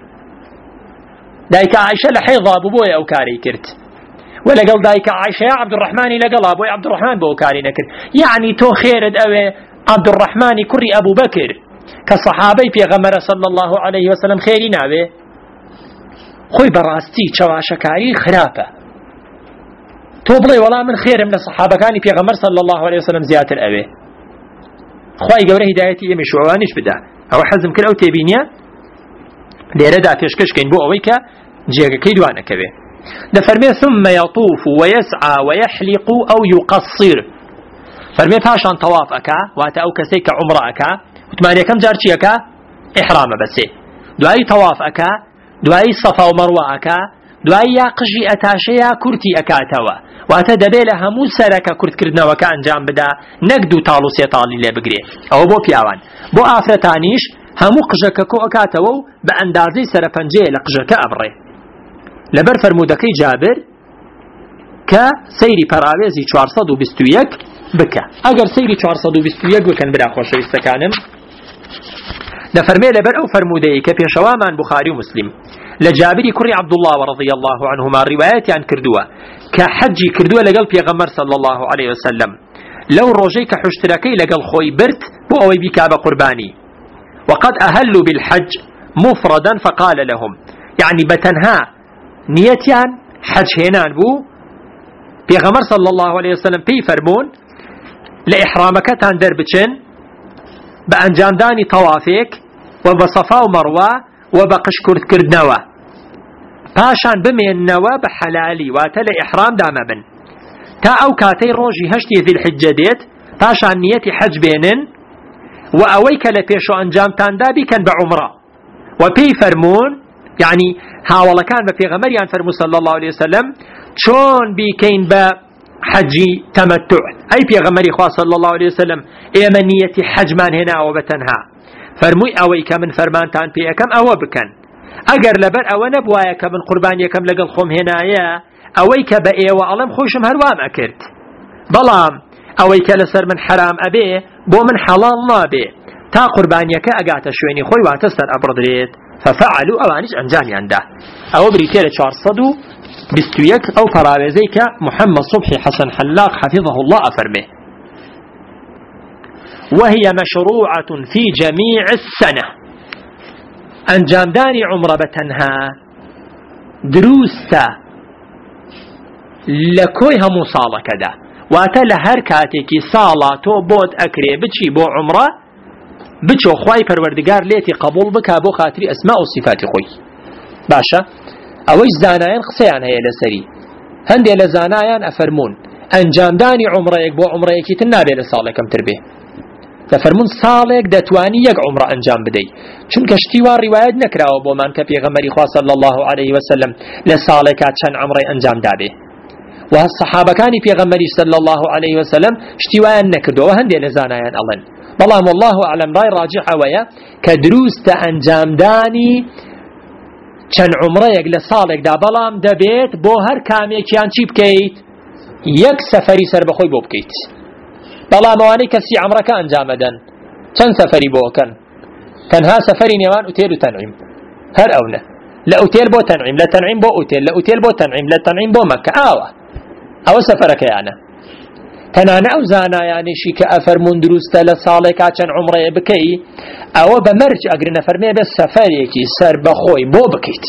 دایکە عایشە لە حەیضا بوو بۆیە ئەو کاری کرد و لەگەڵ دایکە عایشەیە عەبدوڕەحمانی لەگەڵا بۆی عەبدوڕەحمان بۆ ئەو کاری نەکرد. یعنی تۆ خێرت ئەوێ عەبدوڕەحمانی کوڕی ئەبوو بەکر کە سەحابەی پێغەمبەرە صلی الله عليه وسلم خێری ناوێ خۆی بەڕاستی چەواشەکاری خراپە تۆ بڵێ وەڵام من خێرم لە سەحابەکانی پێغەمبەر صلی الله عليه وسلم زیاتر ئەوێ. خوای گەورە هیدایەتی ئێمەش ئەوانیش بدە. ئەوە حەزم کرد ئەو تێبینیە لێرەدا پێشکەشکەین بۆ ئەوەی کە جێگەکەی دوانەکەوێ. دەفەرمێ ثم يطوف ويسعى ويحلق أو يقصر فەرمێ پاشان تەواف ئەکا واتە ئەو کەسەی کە عومڕە ئەکا وتمان یەکەم جار چی ئەکا ئیحرامە بەسێ دوایی تەواف ئەکا دوایی سەفا و مەڕوا ئەکا دوایی یا قژی ئەتاشەیە کورتی ئەکاتەوە واتە دەبێ لە هەموو سەرەکە کورتکردنەوەکە ئەنجام بدا نەک دوو تاڵ و سێ تاڵی لێ بگرێ. ئەوە بۆ پیاوان. بۆ ئافرەتانیش هەموو قژەکە کۆ ئەکاتەوە و بە ئەندازەی سەرپەنجەیە لە قژەکە ئەبڕێ لەبەر فەرموودەکەی جابر کە سەیری پەراوێزی 421 بکە. ئەگەر سەیری 421 بکەن برا خۆشەویستەکانم دفرمي لبر أو فرمودي كبيشوا من بخاري ومسلم لجابري كري عبد الله رضي الله عنهما روايات عن كردوة كحجي كردوة لقل بيغمر صلى الله عليه وسلم لو روجي كحشتركي لقل خوي برت بو أوي بكاب قرباني وقد أهلوا بالحج مفردا فقال لهم يعني بتنها نيتيان حج هنان بو بيغمر صلى الله عليه وسلم بي فرمون لإحرامك تندر بچن بأنجام داني طوافيك وبصفا ومروة وبقشكر كردنوا پاشان بمينوا بحلالي واتل إحرام داما بن تا أو كاتي روجي هشتي ذي الحجة ديت پاشان نيتي حج بينن وأويك لبيشو أنجام تاندابي كان بعمرة وبي فرمون يعني هاولا كان بفيغمريان فرمو صلى الله عليه وسلم شون بيكين بحجي تمتع أي بيغمري خواه صلى الله عليه وسلم إيمانية حج من هنا وبتنها فرموي أويك من فرمانتان بيكم أو بكن أجر لبر أو نبوايك من قربان يكم لقل خوم هنايا أويك بأي وألم خوشم هلوام أكرت بلام أويك لسر من حرام أبي بو من حلال ما بي تا قربان يك أقعت شويني خوي واتسر أبردريت ففعلوا أوانيش أنجاني عنده أو بريتير 421 أو فراوزيك محمد صبحي حسن حلاق حفظه الله أفرمه وهي مشروعة في جميع السنة أنجام داني عمر بتنها دروسة لكويها مصالة كده واتل هركاتك صالاتو بود أكري بچي بو عمره بچو خواي پروردگار ليتي قبول بك بو خاطري أسماء وصفات خوي باشا أوش زانايان قصيان هيا لسري هندي لزانايان أفرمون أنجام داني عمريك بو عمريك تنابي لصالكم تربيه ففرمون صالك دتواني يك عمره أنجام بدي چونك اشتوار روايات نكراو بو من كبي غمري خواه صلى الله عليه وسلم لصالكات شان عمري أنجام دابه والصحابة كانوا في غمري صلى الله عليه وسلم اشتوار نكردو وهندي لزانايان ألن بلام والله أعلم راي راجح ويا كدروس أنجام داني چەند عمرەیەک لە ساڵێک دا بەڵام دەبێت بۆ هەر کامێکیان چی بکەیت یەک سەفەری سەر بەخۆی بۆ بکەیت بەڵام ئەوانەی کەسی عمرەکە ئەنجامەدەن چەند سەفەری بۆکەن تەنها سەفەری نێوان ئوتێل و تەنعیم هەر ئەونە لە ئوتێل بۆ تەنعیم لە تەنعیم بۆ ئوتێل لە ئوتێل بۆ تەنعیم لە تەنعیم بۆ مەککە ئەوە سەفەرەکەیانە تەنانە ئەو زانایانیشی کە ئەفەرمون دروستە لە ساڵێکا چەند عومرەیە بکەی ئەوە بە مەرج ئەگرنە فەرمێ بە سەفەرێکی سەر بەخۆی بۆ بکەیت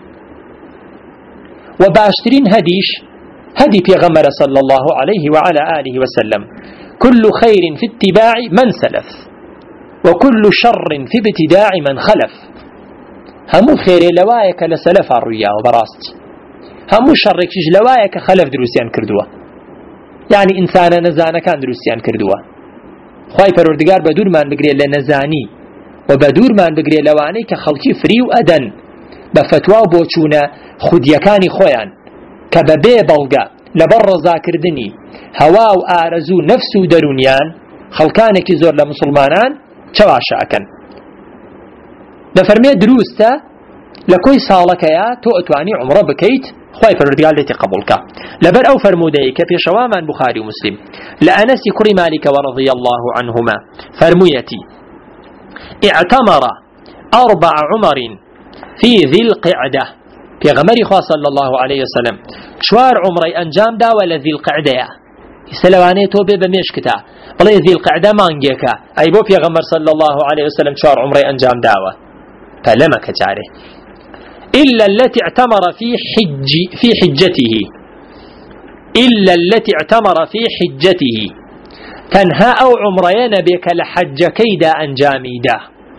و باشترین هەدیش هدي پیغمبر صلى الله عليه وعلى آله وسلم كل خير في اتباع من سلف وكل شر في ابتداع من خلف همو خير لوايك لسلف الرؤيا وبراست همو شرك لوايك خلف دروسيان كردوه يعني إنسان نزانا كان دروسيان كردوه خواهي پروردگار بدور من بگري لنزاني وبدور من بگري لواني كخلقي فري وأدن بفتوى بوچونا خوديكاني خويان كببي بلغا لبر ذاكردني هوا و آرزو نفس و درونيان خلقانك زور لمسلمانان چواشا اكن دفرمي دروستا لكوي سالكيا تو اتواني عمره بكيت خواهي فرودقال ليتي قبولك لبر او فرموديك في شوامان بخاري ومسلم لأنس كري مالك ورضي الله عنهما فرميتي اعتمر 4 عمر في ذي القعدة في غمري خواه صلى الله عليه وسلم شوار عمري أنجام دا ولا ذي القعدة سلواني توبي بمشكتا بلي ذي القعدة مانجيكا أي بو في غمر صلى الله عليه وسلم شوار عمري أنجام داوة فلما كتاره إلا التي اعتمر في حجته إلا التي اعتمر في حجته تنهى أو عمريان بك لحج كيدا أنجامي دا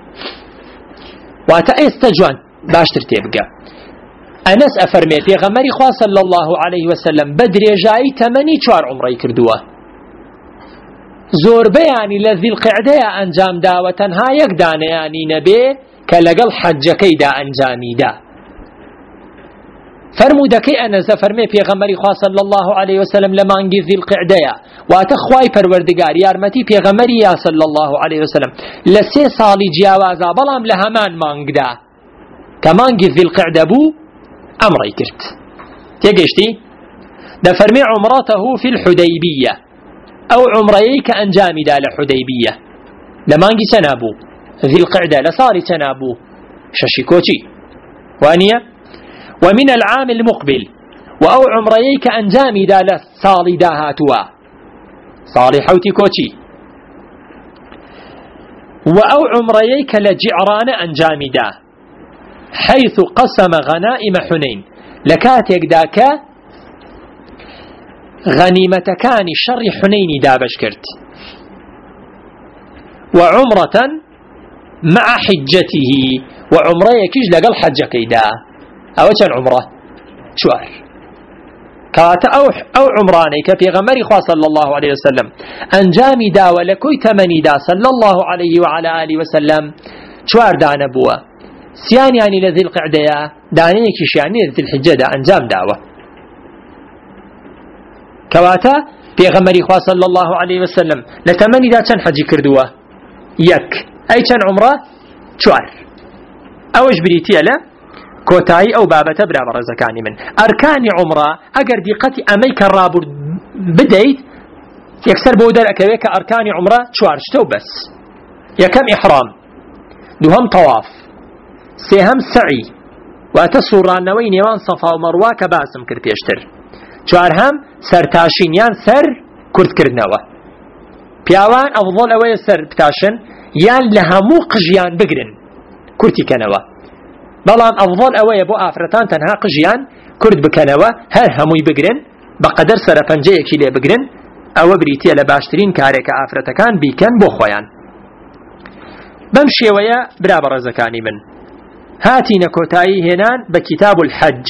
واتأستجوان باشتر تبقى أنس أفرمي في غمري خواه صلى الله عليه وسلم بدري جاي 84 عمري كردوه زور بياني لذي القعدة أنجام دا وتنها يقدان يعني نبي كالقل حج كيدا أنجامي دا فرمودكي أنس أفرمي في غمري خواه صلى الله عليه وسلم لما انجي ذي القعدة واتخواي پروردگار يارمتي في غمري صلى الله عليه وسلم لسي صالي جياوازا بلام لهمان مانگدا كمان انجي ذي القعدة بو أمري كرت تيجيشتي ده فرمي عمرته في الحديبية أو عمريك أنجامي دا لحديبية لما انجي سنابو ذي القعدة لصالي تنابو ششيكوتي وانيا ومن العام المقبل وأو عمريك أنجامي دا لصالي داهاتوا صالي حوتي كوتي وأو عمريك لجعران أنجامي دا حيث قسم غنائم حنين لكاتيك داكا غنيمة كان شر حنين دابش كرت وعمرة مع حجته وعمريك لقل حجك دا أو كان عمره شوار كاتا أو عمرانيك في غمر خواه صلى الله عليه وسلم أنجامي دا ولكوي تمني دا صلى الله عليه وعلى آله وسلم شوار دانا بوا سيان يعني لذي القعدة دانيكش يعني لذي الحجة دا أنجام داوة كواتا في غمر خواه صلى الله عليه وسلم لتمني دا كان حجي كردوه يك أي كان عمره شوار أوش بريتي له كوتاي أو بابة برا برزكاني من أركان عمره أجر دقتي أميك الرابر بديت يكسر بودر أكويك أركان عمره شوار شتو بس يكم إحرام دوهم طواف سيهم سعي وأتصور نوين يوان صفا ومروة كباسم كرت يشتر شوارهم سرتاشين يان سر كرت كردنوا بياوان أفضل أوي سر بتاشن يان لهمو قجيان بقرن كرتي كنوا بلان أفضل أوي بو آفرتان تنها قجيان كرد بكنوا هر هموي بقرن بقدر سرفنجي كيلي بقرن أو بريتي لباشترين كاريك آفرتكان بيكن بو خويان بمشي ويا برابر زكاني من هاتي نكوتاي هنان بكتاب الحج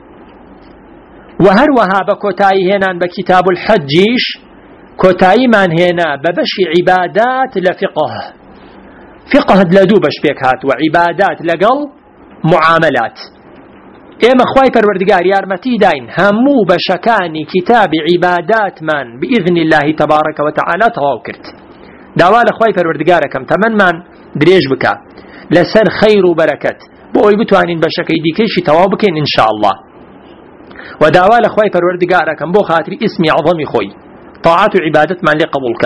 وهروها بكوتاي هنان بكتاب الحجيش كوتاي من هنا ببشي عبادات لفقه فقه لدو بش بيك هات وعبادات لقل معاملات إما خواي پروردگار يارمتي داين همو بشكاني كتاب عبادات من بإذن الله تبارك وتعالى تواوكرت داوال خواي پروردگاركم تمن من دريج بكا لسر خير وبركت بوي بتوانين بشكي ديكيشي توابكين إن شاء الله وداوال خواي پروردگاركم بو خاطري اسمي عظمي خوي طاعات وعبادت من لقبولك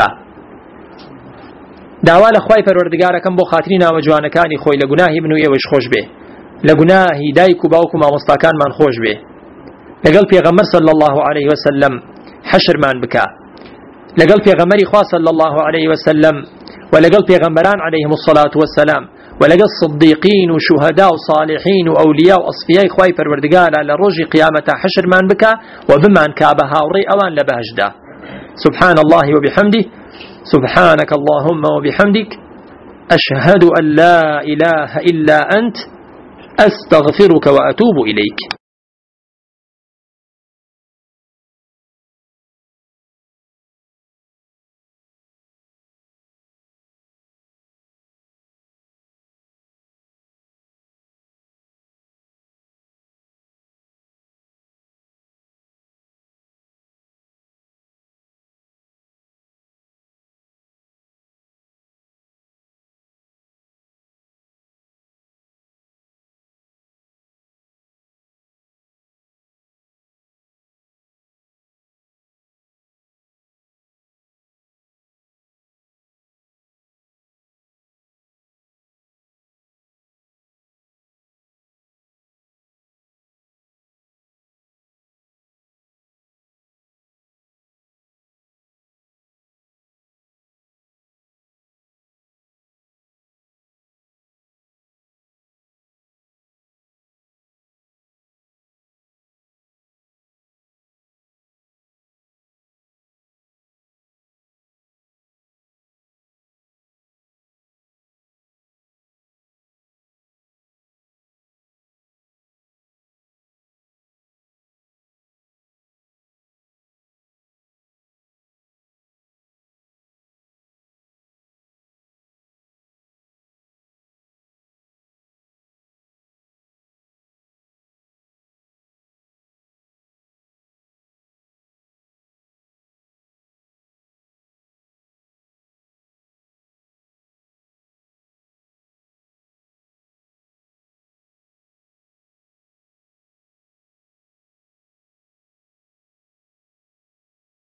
داوال خواي پروردگاركم بو خاطرينا وجوانكاني خوي لگناهي بنو ايوش خوش به لگناهي دايكو باوكو ما مستاكان من خوش به لقل پیغمبر صلى الله عليه وسلم حشر من بكا لقل پیغمبري خواه صلى الله عليه وسلم ولقل پیغمبران عليهم الصلاة والسلام ولقل صديقين وشهداء وصالحين وأولياء وأصفياء خواي پروردگار لروج قيامة حشر من بكا وبمن كابها وري أوان لبهجدا سبحان الله وبحمده سبحانك اللهم وبحمدك أشهد أن لا إله إلا أنت أستغفرك وأتوب إليك.